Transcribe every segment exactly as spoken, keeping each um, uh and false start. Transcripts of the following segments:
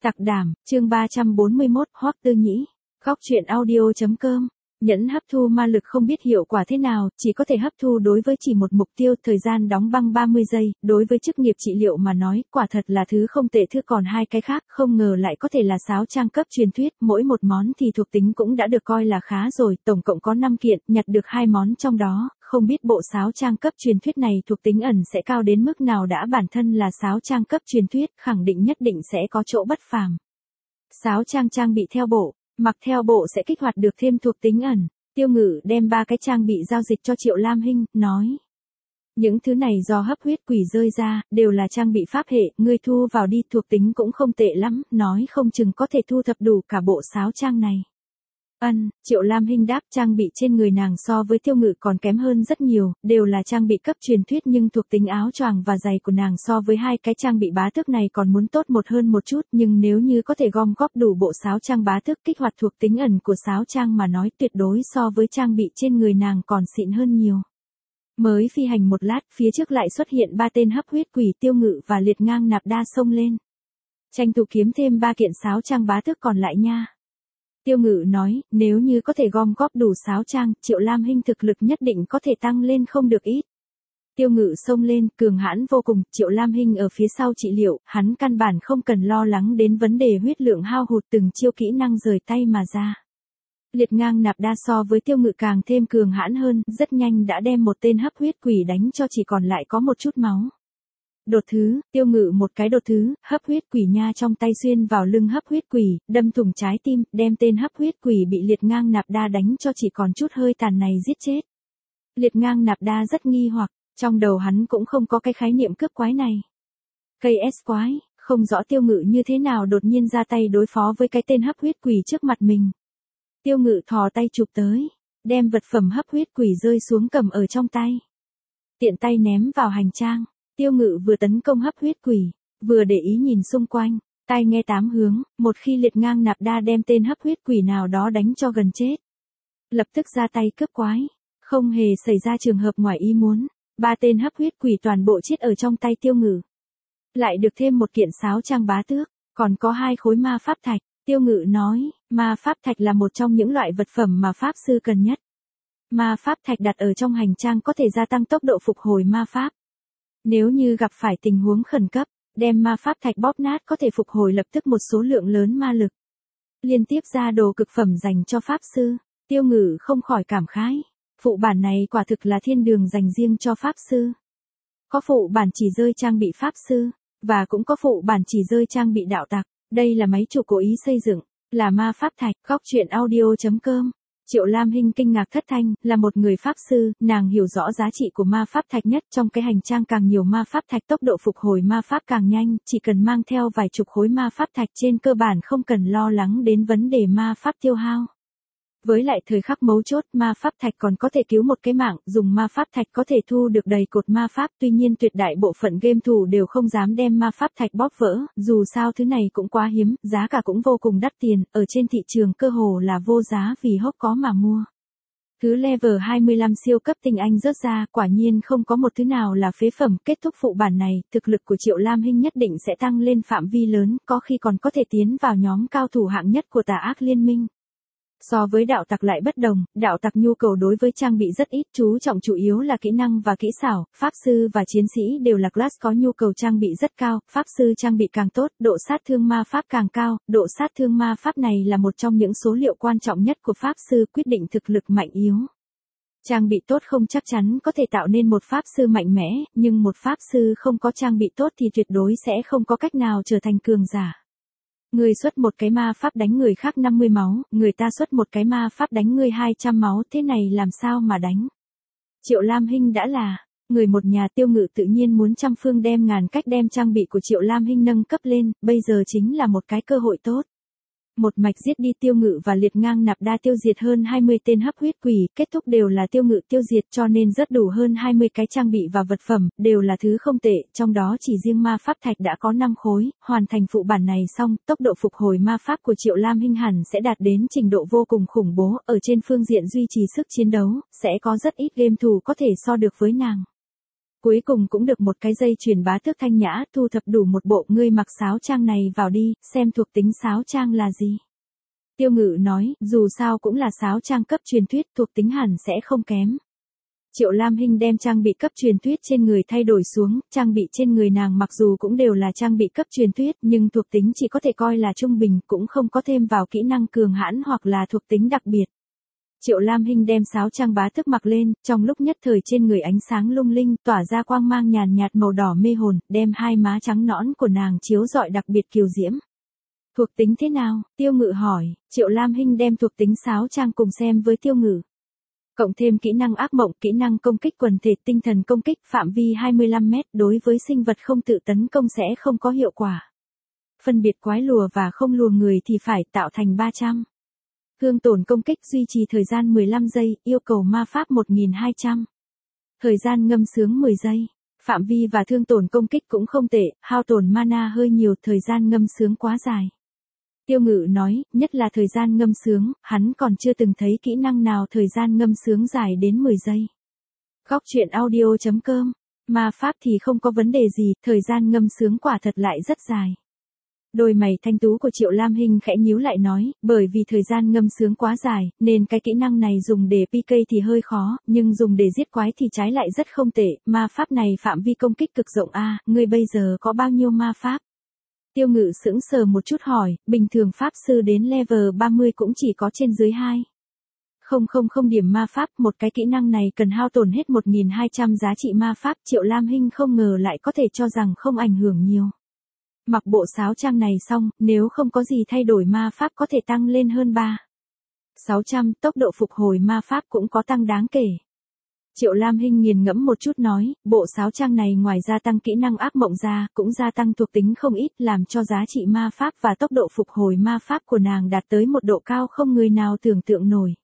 Tặc đảm, chương ba trăm bốn mươi mốt, Hoắc Tư Nhĩ. Góc truyện audio chấm com. Nhẫn hấp thu ma lực không biết hiệu quả thế nào, chỉ có thể hấp thu đối với chỉ một mục tiêu, thời gian đóng băng ba mươi giây, đối với chức nghiệp trị liệu mà nói, quả thật là thứ không tệ. Thứ còn hai cái khác, không ngờ lại có thể là sáo trang cấp truyền thuyết, mỗi một món thì thuộc tính cũng đã được coi là khá rồi, tổng cộng có năm kiện, nhặt được hai món trong đó, không biết bộ sáo trang cấp truyền thuyết này thuộc tính ẩn sẽ cao đến mức nào. Đã bản thân là sáo trang cấp truyền thuyết, khẳng định nhất định sẽ có chỗ bất phàm. Sáo trang trang bị theo bộ, mặc theo bộ sẽ kích hoạt được thêm thuộc tính ẩn. Tiêu Ngự đem ba cái trang bị giao dịch cho Triệu Lam Hinh, nói. Những thứ này do hấp huyết quỷ rơi ra, đều là trang bị pháp hệ, ngươi thu vào đi, thuộc tính cũng không tệ lắm, nói không chừng có thể thu thập đủ cả bộ sáo trang này. Ân, Triệu Lam Hinh đáp, trang bị trên người nàng so với Tiêu Ngự còn kém hơn rất nhiều, đều là trang bị cấp truyền thuyết nhưng thuộc tính áo choàng và giày của nàng so với hai cái trang bị bá tước này còn muốn tốt một hơn một chút, nhưng nếu như có thể gom góp đủ bộ sáo trang bá tước kích hoạt thuộc tính ẩn của sáo trang mà nói, tuyệt đối so với trang bị trên người nàng còn xịn hơn nhiều. Mới phi hành một lát, phía trước lại xuất hiện ba tên hấp huyết quỷ, Tiêu Ngự và Liệt Ngang Nạp Đa xông lên. Tranh thủ kiếm thêm ba kiện sáo trang bá tước còn lại nha. Tiêu Ngự nói, nếu như có thể gom góp đủ sáo trang, Triệu Lam Hinh thực lực nhất định có thể tăng lên không được ít. Tiêu Ngự xông lên, cường hãn vô cùng, Triệu Lam Hinh ở phía sau trị liệu, hắn căn bản không cần lo lắng đến vấn đề huyết lượng hao hụt, từng chiêu kỹ năng rời tay mà ra. Liệt Ngang Nạp Đa so với Tiêu Ngự càng thêm cường hãn hơn, rất nhanh đã đem một tên hấp huyết quỷ đánh cho chỉ còn lại có một chút máu. Đột thứ, Tiêu Ngự một cái đột thứ, hấp huyết quỷ nha trong tay xuyên vào lưng hấp huyết quỷ, đâm thủng trái tim, đem tên hấp huyết quỷ bị Liệt Ngang Nạp Đa đánh cho chỉ còn chút hơi tàn này giết chết. Liệt Ngang Nạp Đa rất nghi hoặc, trong đầu hắn cũng không có cái khái niệm cướp quái này. Cây S quái, không rõ Tiêu Ngự như thế nào đột nhiên ra tay đối phó với cái tên hấp huyết quỷ trước mặt mình. Tiêu Ngự thò tay chụp tới, đem vật phẩm hấp huyết quỷ rơi xuống cầm ở trong tay. Tiện tay ném vào hành trang. Tiêu Ngự vừa tấn công hấp huyết quỷ, vừa để ý nhìn xung quanh, tai nghe tám hướng, một khi Liệt Ngang Nạp Đa đem tên hấp huyết quỷ nào đó đánh cho gần chết. Lập tức ra tay cướp quái, không hề xảy ra trường hợp ngoài ý muốn, ba tên hấp huyết quỷ toàn bộ chết ở trong tay Tiêu Ngự. Lại được thêm một kiện sáo trang bá tước, còn có hai khối ma pháp thạch, Tiêu Ngự nói, ma pháp thạch là một trong những loại vật phẩm mà pháp sư cần nhất. Ma pháp thạch đặt ở trong hành trang có thể gia tăng tốc độ phục hồi ma pháp. Nếu như gặp phải tình huống khẩn cấp, đem ma pháp thạch bóp nát có thể phục hồi lập tức một số lượng lớn ma lực. Liên tiếp ra đồ cực phẩm dành cho pháp sư, Tiêu Ngự không khỏi cảm khái. Phụ bản này quả thực là thiên đường dành riêng cho pháp sư. Có phụ bản chỉ rơi trang bị pháp sư, và cũng có phụ bản chỉ rơi trang bị đạo tặc. Đây là máy chủ cố ý xây dựng, là ma pháp thạch. Góc truyện audio chấm com. Triệu Lam Hinh kinh ngạc thất thanh, là một người pháp sư, nàng hiểu rõ giá trị của ma pháp thạch nhất, trong cái hành trang càng nhiều ma pháp thạch tốc độ phục hồi ma pháp càng nhanh, chỉ cần mang theo vài chục khối ma pháp thạch trên cơ bản không cần lo lắng đến vấn đề ma pháp tiêu hao. Với lại thời khắc mấu chốt, ma pháp thạch còn có thể cứu một cái mạng, dùng ma pháp thạch có thể thu được đầy cột ma pháp, tuy nhiên tuyệt đại bộ phận game thủ đều không dám đem ma pháp thạch bóp vỡ, dù sao thứ này cũng quá hiếm, giá cả cũng vô cùng đắt tiền, ở trên thị trường cơ hồ là vô giá vì hốc có mà mua. Thứ level hai mươi lăm siêu cấp tinh anh rớt ra, quả nhiên không có một thứ nào là phế phẩm. Kết thúc phụ bản này, thực lực của Triệu Lam Hinh nhất định sẽ tăng lên phạm vi lớn, có khi còn có thể tiến vào nhóm cao thủ hạng nhất của Tà Ác Liên Minh. So với đạo tặc lại bất đồng, đạo tặc nhu cầu đối với trang bị rất ít, chú trọng chủ yếu là kỹ năng và kỹ xảo, pháp sư và chiến sĩ đều là class có nhu cầu trang bị rất cao, pháp sư trang bị càng tốt, độ sát thương ma pháp càng cao, độ sát thương ma pháp này là một trong những số liệu quan trọng nhất của pháp sư quyết định thực lực mạnh yếu. Trang bị tốt không chắc chắn có thể tạo nên một pháp sư mạnh mẽ, nhưng một pháp sư không có trang bị tốt thì tuyệt đối sẽ không có cách nào trở thành cường giả. Người xuất một cái ma pháp đánh người khác năm mươi máu, người ta xuất một cái ma pháp đánh người hai trăm máu, thế này làm sao mà đánh. Triệu Lam Hinh đã là người một nhà, Tiêu Ngự tự nhiên muốn trăm phương đem ngàn cách đem trang bị của Triệu Lam Hinh nâng cấp lên, bây giờ chính là một cái cơ hội tốt. Một mạch giết đi Tiêu Ngự và Liệt Ngang Nạp Đa, tiêu diệt hơn hai mươi tên hấp huyết quỷ, kết thúc đều là Tiêu Ngự tiêu diệt, cho nên rất đủ hơn hai mươi cái trang bị và vật phẩm, đều là thứ không tệ, trong đó chỉ riêng ma pháp thạch đã có năm khối, hoàn thành phụ bản này xong, tốc độ phục hồi ma pháp của Triệu Lam Hinh hẳn sẽ đạt đến trình độ vô cùng khủng bố, ở trên phương diện duy trì sức chiến đấu, sẽ có rất ít game thủ có thể so được với nàng. Cuối cùng cũng được một cái dây chuyền bá tước thanh nhã, thu thập đủ một bộ, ngươi mặc sáo trang này vào đi, xem thuộc tính sáo trang là gì. Tiêu Ngự nói, dù sao cũng là sáo trang cấp truyền thuyết, thuộc tính hẳn sẽ không kém. Triệu Lam Hinh đem trang bị cấp truyền thuyết trên người thay đổi xuống, trang bị trên người nàng mặc dù cũng đều là trang bị cấp truyền thuyết, nhưng thuộc tính chỉ có thể coi là trung bình, cũng không có thêm vào kỹ năng cường hãn hoặc là thuộc tính đặc biệt. Triệu Lam Hinh đem sáo trang bá tước mặc lên, trong lúc nhất thời trên người ánh sáng lung linh, tỏa ra quang mang nhàn nhạt màu đỏ mê hồn, đem hai má trắng nõn của nàng chiếu rọi đặc biệt kiều diễm. Thuộc tính thế nào? Tiêu Ngự hỏi. Triệu Lam Hinh đem thuộc tính sáo trang cùng xem với Tiêu Ngự. Cộng thêm kỹ năng ác mộng, kỹ năng công kích quần thể, tinh thần công kích, phạm vi hai mươi lăm mét, đối với sinh vật không tự tấn công sẽ không có hiệu quả. Phân biệt quái lùa và không lùa người thì phải tạo thành ba trăm. Thương tổn công kích duy trì thời gian mười lăm giây, yêu cầu ma pháp một nghìn hai trăm. Thời gian ngâm sướng mười giây. Phạm vi và thương tổn công kích cũng không tệ, hao tổn mana hơi nhiều, thời gian ngâm sướng quá dài. Tiêu Ngự nói, nhất là thời gian ngâm sướng, hắn còn chưa từng thấy kỹ năng nào thời gian ngâm sướng dài đến mười giây. Góc truyện audio chấm com, ma pháp thì không có vấn đề gì, thời gian ngâm sướng quả thật lại rất dài. Đôi mày thanh tú của Triệu Lam Hinh khẽ nhíu lại nói, bởi vì thời gian ngâm sướng quá dài, nên cái kỹ năng này dùng để pê ca thì hơi khó, nhưng dùng để giết quái thì trái lại rất không tệ, ma pháp này phạm vi công kích cực rộng a, ngươi bây giờ có bao nhiêu ma pháp? Tiêu Ngự sững sờ một chút hỏi, bình thường pháp sư đến level ba mươi cũng chỉ có trên dưới hai. Không không không điểm ma pháp, một cái kỹ năng này cần hao tổn hết một nghìn hai trăm giá trị ma pháp, Triệu Lam Hinh không ngờ lại có thể cho rằng không ảnh hưởng nhiều. Mặc bộ sáo trang này xong, nếu không có gì thay đổi ma pháp có thể tăng lên hơn ba. sáu trăm, tốc độ phục hồi ma pháp cũng có tăng đáng kể. Triệu Lam Hinh nghiền ngẫm một chút nói, bộ sáo trang này ngoài gia tăng kỹ năng ác mộng ra, cũng gia tăng thuộc tính không ít, làm cho giá trị ma pháp và tốc độ phục hồi ma pháp của nàng đạt tới một độ cao không người nào tưởng tượng nổi.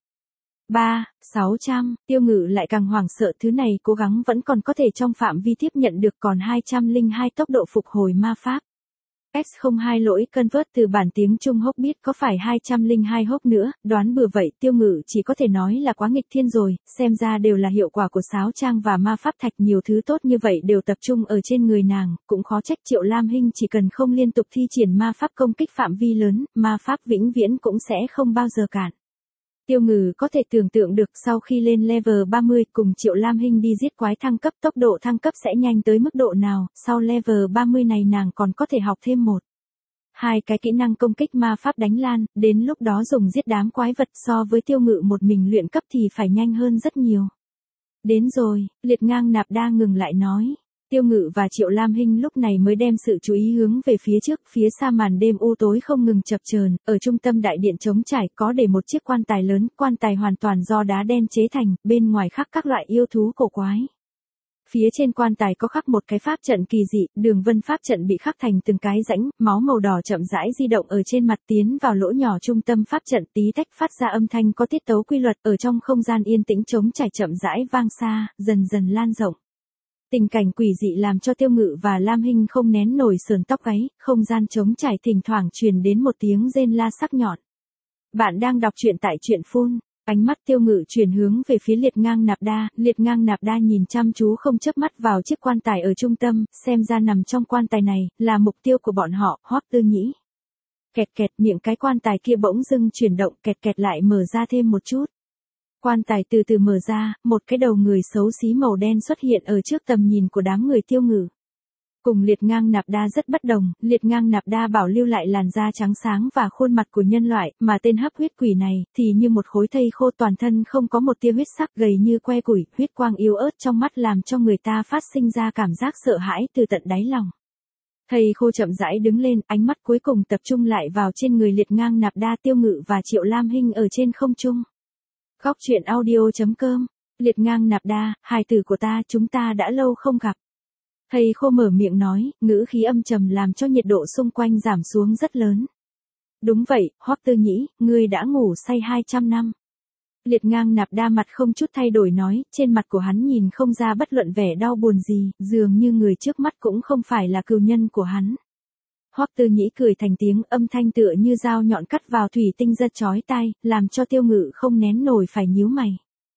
ba, sáu trăm, Tiêu Ngự lại càng hoảng sợ, thứ này cố gắng vẫn còn có thể trong phạm vi tiếp nhận được, còn hai trăm lẻ hai tốc độ phục hồi ma pháp. ích không hai lỗi convert từ bản tiếng Trung hốc biết có phải hai trăm lẻ hai hốc nữa, đoán bừa vậy, Tiêu Ngự chỉ có thể nói là quá nghịch thiên rồi, xem ra đều là hiệu quả của sáo trang và ma pháp thạch, nhiều thứ tốt như vậy đều tập trung ở trên người nàng, cũng khó trách Triệu Lam Hinh chỉ cần không liên tục thi triển ma pháp công kích phạm vi lớn, ma pháp vĩnh viễn cũng sẽ không bao giờ cản. Tiêu Ngự có thể tưởng tượng được sau khi lên level ba mươi cùng Triệu Lam Hinh đi giết quái thăng cấp, tốc độ thăng cấp sẽ nhanh tới mức độ nào, sau level ba mươi này nàng còn có thể học thêm một. Hai cái kỹ năng công kích ma pháp đánh lan, đến lúc đó dùng giết đám quái vật so với Tiêu Ngự một mình luyện cấp thì phải nhanh hơn rất nhiều. Đến rồi, Liệt Ngang Nạp Đa ngừng lại nói. Tiêu Ngự và Triệu Lam Hinh lúc này mới đem sự chú ý hướng về phía trước, phía xa màn đêm u tối không ngừng chập chờn, ở trung tâm đại điện trống trải có để một chiếc quan tài lớn, quan tài hoàn toàn do đá đen chế thành, bên ngoài khắc các loại yêu thú cổ quái. Phía trên quan tài có khắc một cái pháp trận kỳ dị, đường vân pháp trận bị khắc thành từng cái rãnh, máu màu đỏ chậm rãi di động ở trên mặt tiến vào lỗ nhỏ trung tâm pháp trận, tí tách phát ra âm thanh có tiết tấu quy luật, ở trong không gian yên tĩnh trống trải chậm rãi vang xa, dần dần lan rộng. Tình cảnh quỷ dị làm cho Tiêu Ngự và Lam Hinh không nén nổi sườn tóc gáy, không gian trống trải thỉnh thoảng truyền đến một tiếng rên la sắc nhọn. Bạn đang đọc truyện tại truyện phun. Ánh mắt Tiêu Ngự chuyển hướng về phía Liệt Ngang Nạp Đa, Liệt Ngang Nạp Đa nhìn chăm chú không chớp mắt vào chiếc quan tài ở trung tâm, xem ra nằm trong quan tài này, là mục tiêu của bọn họ, Hoắc Tư Nhĩ. Kẹt kẹt, miệng cái quan tài kia bỗng dưng chuyển động, kẹt kẹt lại mở ra thêm một chút. Quan tài từ từ mở ra, một cái đầu người xấu xí màu đen xuất hiện ở trước tầm nhìn của đám người Tiêu Ngự. Cùng Liệt Ngang Nạp Đa rất bất đồng, Liệt Ngang Nạp Đa bảo lưu lại làn da trắng sáng và khuôn mặt của nhân loại, mà tên hấp huyết quỷ này, thì như một khối thây khô, toàn thân không có một tia huyết sắc, gầy như que củi, huyết quang yếu ớt trong mắt làm cho người ta phát sinh ra cảm giác sợ hãi từ tận đáy lòng. Thây khô chậm rãi đứng lên, ánh mắt cuối cùng tập trung lại vào trên người Liệt Ngang Nạp Đa, Tiêu Ngự và Triệu Lam Hinh ở trên không trung. Góc truyện audio chấm com, Liệt Ngang Nạp Đa, hài tử của ta, chúng ta đã lâu không gặp. Thầy khô mở miệng nói, ngữ khí âm trầm làm cho nhiệt độ xung quanh giảm xuống rất lớn. Đúng vậy, Hoắc Tư Nhĩ, ngươi đã ngủ say hai trăm năm. Liệt Ngang Nạp Đa mặt không chút thay đổi nói, trên mặt của hắn nhìn không ra bất luận vẻ đau buồn gì, dường như người trước mắt cũng không phải là cừu nhân của hắn. Hoắc Tư Nhĩ cười thành tiếng, âm thanh tựa như dao nhọn cắt vào thủy tinh rất chói tai, làm cho Tiêu Ngự không nén nổi phải nhíu mày.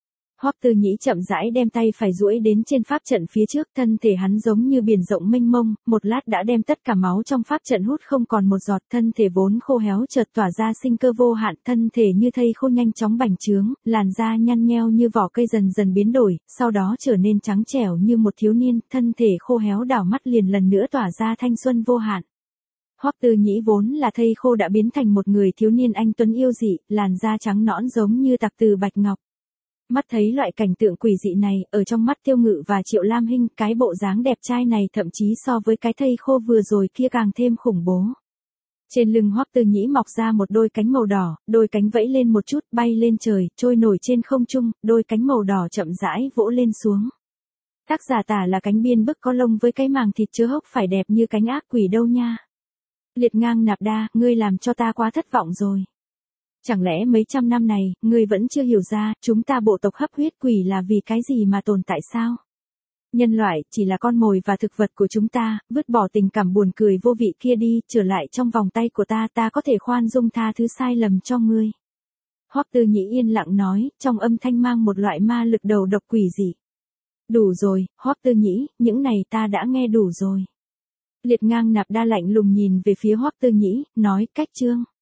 Hoắc Tư Nhĩ chậm rãi đem tay phải duỗi đến trên pháp trận phía trước, thân thể hắn giống như biển rộng mênh mông, một lát đã đem tất cả máu trong pháp trận hút không còn một giọt, thân thể vốn khô héo chợt tỏa ra sinh cơ vô hạn, thân thể như thây khô nhanh chóng bành trướng, làn da nhăn nheo như vỏ cây dần dần biến đổi, sau đó trở nên trắng trẻo như một thiếu niên, thân thể khô héo đảo mắt liền lần nữa tỏa ra thanh xuân vô hạn. Hoắc Tư Nhĩ vốn là thây khô đã biến thành một người thiếu niên anh tuấn yêu dị, làn da trắng nõn giống như tạc từ bạch ngọc. Mắt thấy loại cảnh tượng quỷ dị này, ở trong mắt Tiêu Ngự và Triệu Lam Hinh, cái bộ dáng đẹp trai này thậm chí so với cái thây khô vừa rồi kia càng thêm khủng bố. Trên lưng Hoắc Tư Nhĩ mọc ra một đôi cánh màu đỏ, đôi cánh vẫy lên một chút, bay lên trời, trôi nổi trên không trung, đôi cánh màu đỏ chậm rãi vỗ lên xuống. Tác giả tả là cánh biên bức có lông với cái màng thịt chứa hốc phải đẹp như cánh ác quỷ đâu nha. Liệt Ngang Nạp Đa, ngươi làm cho ta quá thất vọng rồi. Chẳng lẽ mấy trăm năm này, ngươi vẫn chưa hiểu ra, chúng ta bộ tộc hấp huyết quỷ là vì cái gì mà tồn tại sao? Nhân loại, chỉ là con mồi và thực vật của chúng ta, vứt bỏ tình cảm buồn cười vô vị kia đi, trở lại trong vòng tay của ta, ta có thể khoan dung tha thứ sai lầm cho ngươi. Hoắc Tư Nhĩ yên lặng nói, trong âm thanh mang một loại ma lực đầu độc quỷ dị. Đủ rồi, Hoắc Tư Nhĩ, những này ta đã nghe đủ rồi. Liệt Ngang Nạp Đa lạnh lùng nhìn về phía Hoắc Tư Nhĩ, nói, cách chương.